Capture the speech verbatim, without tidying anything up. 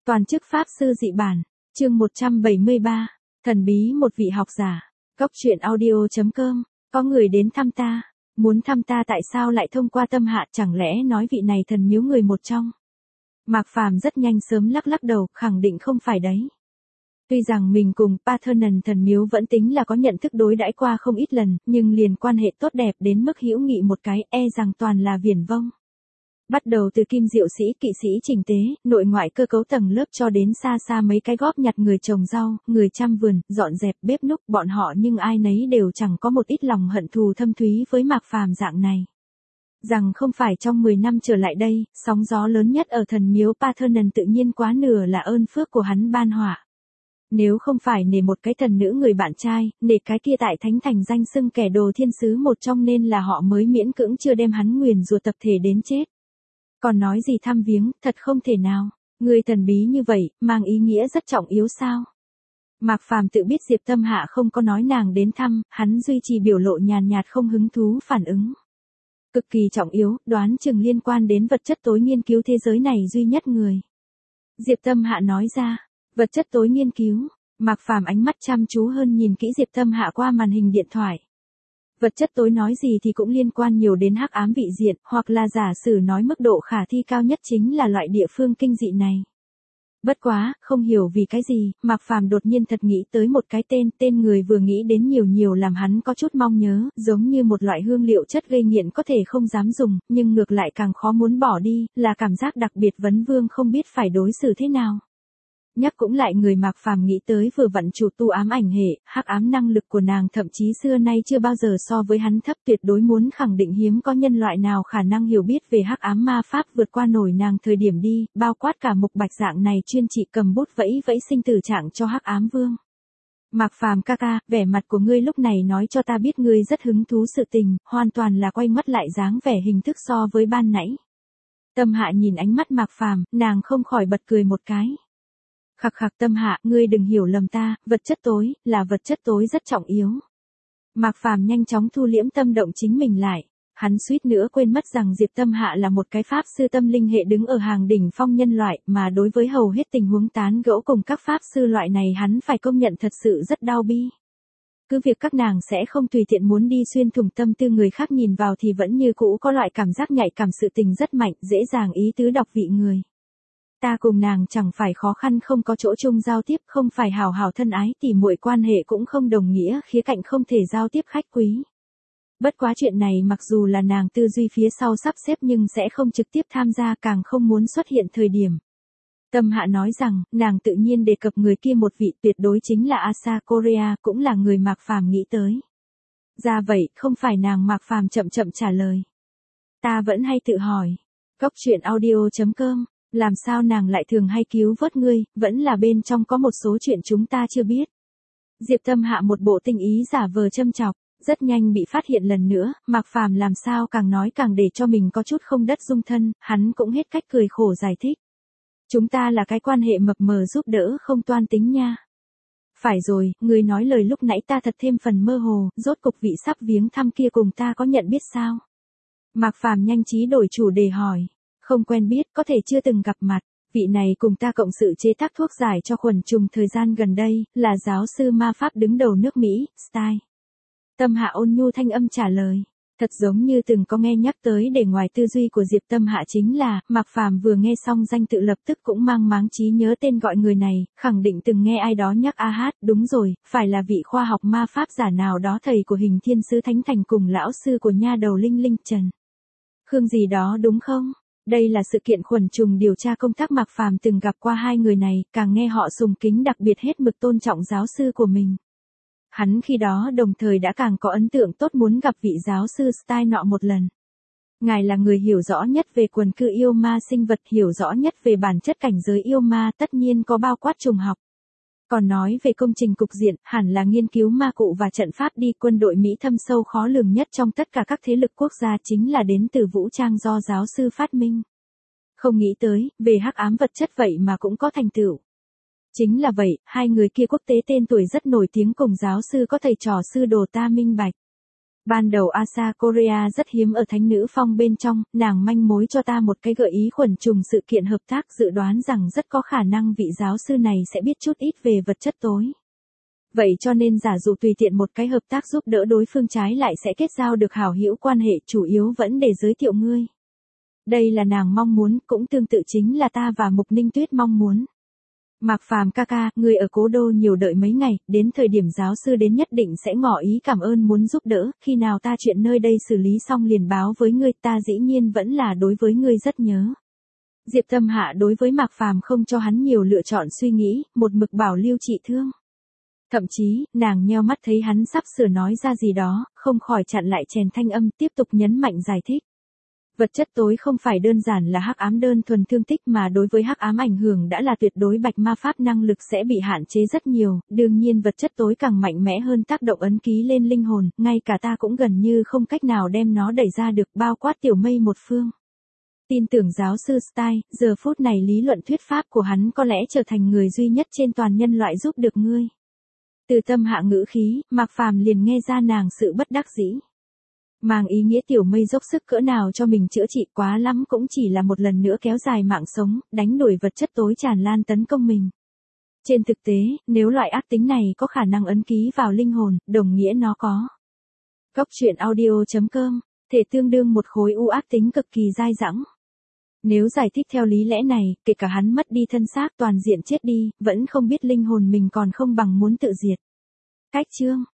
Toàn chức Pháp Sư Dị Bản, chương một trăm bảy mươi ba, thần bí một vị học giả, Cốc truyện audio chấm com, có người đến thăm ta, muốn thăm ta tại sao lại thông qua Tâm Hạ, chẳng lẽ nói vị này thần miếu người một trong. Mạc Phàm rất nhanh sớm lắc lắc đầu, khẳng định không phải đấy. Tuy rằng mình cùng Parthenon thần miếu vẫn tính là có nhận thức đối đãi qua không ít lần, nhưng liền quan hệ tốt đẹp đến mức hữu nghị một cái, e rằng toàn là viển vông. Bắt đầu từ kim diệu sĩ, kỵ sĩ chỉnh tế, nội ngoại cơ cấu tầng lớp cho đến xa xa mấy cái góp nhặt người trồng rau, người chăm vườn, dọn dẹp bếp núc, bọn họ nhưng ai nấy đều chẳng có một ít lòng hận thù thâm thúy với Mạc Phàm dạng này. Rằng không phải trong mười năm trở lại đây, sóng gió lớn nhất ở thần miếu Parthenon tự nhiên quá nửa là ơn phước của hắn ban họa. Nếu không phải nể một cái thần nữ người bạn trai, nể cái kia tại thánh thành danh xưng kẻ đồ thiên sứ một trong nên là họ mới miễn cưỡng chưa đem hắn nguyền rủa tập thể đến chết. Còn nói gì thăm viếng, thật không thể nào. Người thần bí như vậy, mang ý nghĩa rất trọng yếu sao? Mạc Phàm tự biết Diệp Tâm Hạ không có nói nàng đến thăm, hắn duy trì biểu lộ nhàn nhạt không hứng thú phản ứng. Cực kỳ trọng yếu, đoán chừng liên quan đến vật chất tối nghiên cứu thế giới này duy nhất người. Diệp Tâm Hạ nói ra, vật chất tối nghiên cứu. Mạc Phàm ánh mắt chăm chú hơn nhìn kỹ Diệp Tâm Hạ qua màn hình điện thoại. Vật chất tối nói gì thì cũng liên quan nhiều đến hắc ám vị diện, hoặc là giả sử nói mức độ khả thi cao nhất chính là loại địa phương kinh dị này. Bất quá, không hiểu vì cái gì, Mạc Phàm đột nhiên thật nghĩ tới một cái tên, tên người vừa nghĩ đến nhiều nhiều làm hắn có chút mong nhớ, giống như một loại hương liệu chất gây nghiện có thể không dám dùng, nhưng ngược lại càng khó muốn bỏ đi, là cảm giác đặc biệt vấn vương không biết phải đối xử thế nào. Nhắc cũng lại người Mạc Phàm nghĩ tới vừa vặn chủ tu ám ảnh hệ, hắc ám năng lực của nàng thậm chí xưa nay chưa bao giờ so với hắn thấp, tuyệt đối muốn khẳng định hiếm có nhân loại nào khả năng hiểu biết về hắc ám ma pháp vượt qua nổi nàng thời điểm đi, bao quát cả Mục Bạch dạng này chuyên chỉ cầm bút vẫy vẫy sinh tử trạng cho hắc ám vương. Mạc Phàm ca ca, vẻ mặt của ngươi lúc này nói cho ta biết ngươi rất hứng thú sự tình, hoàn toàn là quay mất lại dáng vẻ hình thức so với ban nãy. Tâm Hạ nhìn ánh mắt Mạc Phàm, nàng không khỏi bật cười một cái. Khặc khặc Tâm Hạ, ngươi đừng hiểu lầm ta, vật chất tối, là vật chất tối rất trọng yếu. Mạc Phàm nhanh chóng thu liễm tâm động chính mình lại. Hắn suýt nữa quên mất rằng Diệp Tâm Hạ là một cái pháp sư tâm linh hệ đứng ở hàng đỉnh phong nhân loại, mà đối với hầu hết tình huống tán gẫu cùng các pháp sư loại này hắn phải công nhận thật sự rất đau bi. Cứ việc các nàng sẽ không tùy tiện muốn đi xuyên thủng tâm tư người khác nhìn vào thì vẫn như cũ có loại cảm giác nhạy cảm sự tình rất mạnh, dễ dàng ý tứ đọc vị người. Ta cùng nàng chẳng phải khó khăn không có chỗ chung giao tiếp, không phải hào hào thân ái tỉ muội quan hệ cũng không đồng nghĩa khía cạnh không thể giao tiếp khách quý. Bất quá chuyện này mặc dù là nàng tư duy phía sau sắp xếp nhưng sẽ không trực tiếp tham gia, càng không muốn xuất hiện thời điểm. Tâm Hạ nói rằng, nàng tự nhiên đề cập người kia một vị tuyệt đối chính là Asa Korea, cũng là người Mạc Phàm nghĩ tới. Ra vậy, không phải nàng Mạc Phàm chậm chậm trả lời. Ta vẫn hay tự hỏi. Cốc truyện audio chấm com. Làm sao nàng lại thường hay cứu vớt ngươi, vẫn là bên trong có một số chuyện chúng ta chưa biết. Diệp Tâm Hạ một bộ tinh ý giả vờ châm chọc, rất nhanh bị phát hiện lần nữa, Mạc Phàm làm sao càng nói càng để cho mình có chút không đất dung thân, hắn cũng hết cách cười khổ giải thích. Chúng ta là cái quan hệ mập mờ giúp đỡ không toan tính nha. Phải rồi, ngươi nói lời lúc nãy ta thật thêm phần mơ hồ, rốt cục vị sắp viếng thăm kia cùng ta có nhận biết sao? Mạc Phàm nhanh trí đổi chủ đề hỏi. Không quen biết, có thể chưa từng gặp mặt, vị này cùng ta cộng sự chế tác thuốc giải cho khuẩn trùng thời gian gần đây, là giáo sư ma pháp đứng đầu nước Mỹ, Style. Tâm Hạ ôn nhu thanh âm trả lời, thật giống như từng có nghe nhắc tới, để ngoài tư duy của Diệp Tâm Hạ chính là, Mạc Phàm vừa nghe xong danh tự lập tức cũng mang máng trí nhớ tên gọi người này, khẳng định từng nghe ai đó nhắc a hát, đúng rồi, phải là vị khoa học ma pháp giả nào đó thầy của Hình Thiên Sứ Thánh Thành cùng lão sư của nha đầu Linh Linh Trần. Khương gì đó đúng không? Đây là sự kiện khuẩn trùng điều tra công tác Mạc Phàm từng gặp qua hai người này, càng nghe họ sùng kính đặc biệt hết mực tôn trọng giáo sư của mình. Hắn khi đó đồng thời đã càng có ấn tượng tốt muốn gặp vị giáo sư Style nọ một lần. Ngài là người hiểu rõ nhất về quần cư yêu ma sinh vật, hiểu rõ nhất về bản chất cảnh giới yêu ma, tất nhiên có bao quát trùng học. Còn nói về công trình cục diện, hẳn là nghiên cứu ma cụ và trận pháp đi, quân đội Mỹ thâm sâu khó lường nhất trong tất cả các thế lực quốc gia chính là đến từ vũ trang do giáo sư phát minh. Không nghĩ tới, về hắc ám vật chất vậy mà cũng có thành tựu. Chính là vậy, hai người kia quốc tế tên tuổi rất nổi tiếng cùng giáo sư có thầy trò sư đồ ta minh bạch. Ban đầu Asa Korea rất hiếm ở thánh nữ phong bên trong, nàng manh mối cho ta một cái gợi ý khuẩn trùng sự kiện hợp tác, dự đoán rằng rất có khả năng vị giáo sư này sẽ biết chút ít về vật chất tối. Vậy cho nên giả dụ tùy tiện một cái hợp tác giúp đỡ đối phương trái lại sẽ kết giao được hảo hữu quan hệ, chủ yếu vẫn để giới thiệu ngươi. Đây là nàng mong muốn, cũng tương tự chính là ta và Mục Ninh Tuyết mong muốn. Mạc Phàm ca ca, người ở cố đô nhiều đợi mấy ngày, đến thời điểm giáo sư đến nhất định sẽ ngỏ ý cảm ơn muốn giúp đỡ, khi nào ta chuyện nơi đây xử lý xong liền báo với ngươi, ta dĩ nhiên vẫn là đối với ngươi rất nhớ. Diệp Tâm Hạ đối với Mạc Phàm không cho hắn nhiều lựa chọn suy nghĩ, một mực bảo lưu trị thương. Thậm chí, nàng nheo mắt thấy hắn sắp sửa nói ra gì đó, không khỏi chặn lại chèn thanh âm, tiếp tục nhấn mạnh giải thích. Vật chất tối không phải đơn giản là hắc ám đơn thuần thương tích mà đối với hắc ám ảnh hưởng đã là tuyệt đối, bạch ma pháp năng lực sẽ bị hạn chế rất nhiều, đương nhiên vật chất tối càng mạnh mẽ hơn tác động ấn ký lên linh hồn, ngay cả ta cũng gần như không cách nào đem nó đẩy ra được, bao quát tiểu mây một phương. Tin tưởng giáo sư Stein, giờ phút này lý luận thuyết pháp của hắn có lẽ trở thành người duy nhất trên toàn nhân loại giúp được ngươi. Từ Tâm Hạ ngữ khí, Mạc Phàm liền nghe ra nàng sự bất đắc dĩ. Mang ý nghĩa tiểu mây dốc sức cỡ nào cho mình chữa trị, quá lắm cũng chỉ là một lần nữa kéo dài mạng sống, đánh đuổi vật chất tối tràn lan tấn công mình. Trên thực tế, nếu loại ác tính này có khả năng ấn ký vào linh hồn, đồng nghĩa nó có. Góc truyện audio chấm com, thể tương đương một khối u ác tính cực kỳ dai dẳng. Nếu giải thích theo lý lẽ này, kể cả hắn mất đi thân xác toàn diện chết đi, vẫn không biết linh hồn mình còn không bằng muốn tự diệt. Cách chương